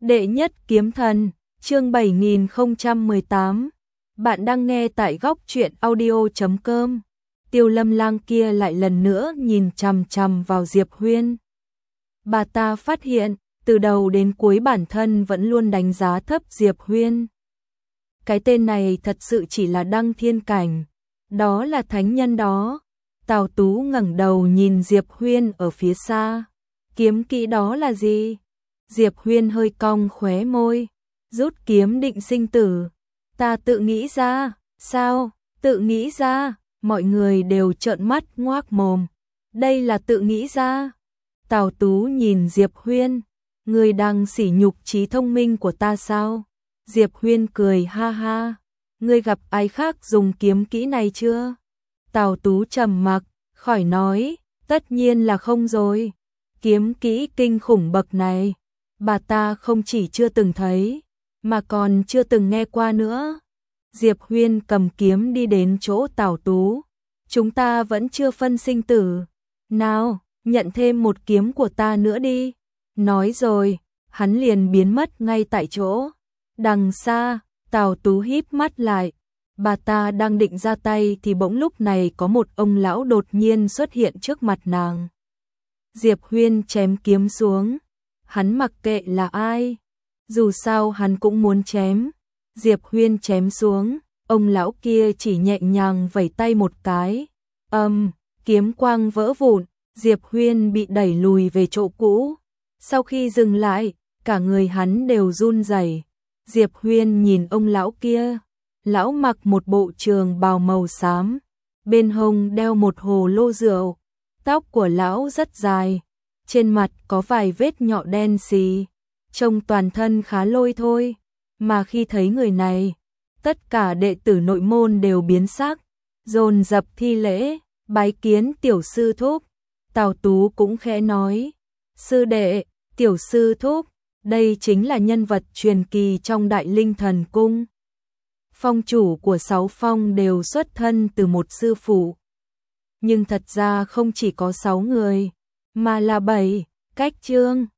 Đệ nhất kiếm thần, chương 7018. Bạn đang nghe tại góc truyện audio.com. Tiêu Lâm Lang kia lại lần nữa nhìn chằm chằm vào Diệp Huyên. Bà ta phát hiện, từ đầu đến cuối bản thân vẫn luôn đánh giá thấp Diệp Huyên. Cái tên này thật sự chỉ là đăng thiên cảnh, đó là thánh nhân đó. Tào Tú ngẩng đầu nhìn Diệp Huyên ở phía xa. Kiếm kỹ đó là gì? Diệp Huyên hơi cong khóe môi, rút kiếm định sinh tử. Ta tự nghĩ ra. Sao? Tự nghĩ ra? Mọi người đều trợn mắt ngoác mồm. Đây là tự nghĩ ra. Tào Tú nhìn Diệp Huyên, người đang sỉ nhục trí thông minh của ta sao? Diệp Huyên cười ha ha, ngươi gặp ai khác dùng kiếm kỹ này chưa? Tào Tú trầm mặc, khỏi nói, tất nhiên là không rồi. Kiếm kỹ kinh khủng bậc này, bà ta không chỉ chưa từng thấy, mà còn chưa từng nghe qua nữa. Diệp Huyên cầm kiếm đi đến chỗ Tào Tú. Chúng ta vẫn chưa phân sinh tử. Nào, nhận thêm một kiếm của ta nữa đi. Nói rồi, hắn liền biến mất ngay tại chỗ. Đằng xa, Tào Tú híp mắt lại. Bà ta đang định ra tay thì bỗng lúc này có một ông lão đột nhiên xuất hiện trước mặt nàng. Diệp Huyên chém kiếm xuống. Hắn mặc kệ là ai, dù sao hắn cũng muốn chém. Diệp Huyên chém xuống, ông lão kia chỉ nhẹ nhàng vẩy tay một cái. Kiếm quang vỡ vụn, Diệp Huyên bị đẩy lùi về chỗ cũ. Sau khi dừng lại, cả người hắn đều run rẩy. Diệp Huyên nhìn ông lão kia, lão mặc một bộ trường bào màu xám, bên hông đeo một hồ lô rượu, tóc của lão rất dài, trên mặt có vài vết nhọ đen xì, trông toàn thân khá lôi thôi, mà khi thấy người này, tất cả đệ tử nội môn đều biến sắc, dồn dập thi lễ, bái kiến tiểu sư thúc. Tào Tú cũng khẽ nói, sư đệ, tiểu sư thúc, đây chính là nhân vật truyền kỳ trong Đại Linh Thần Cung. Phong chủ của 6 phong đều xuất thân từ một sư phụ. Nhưng thật ra không chỉ có 6 người, mà là 7, Cách Chương,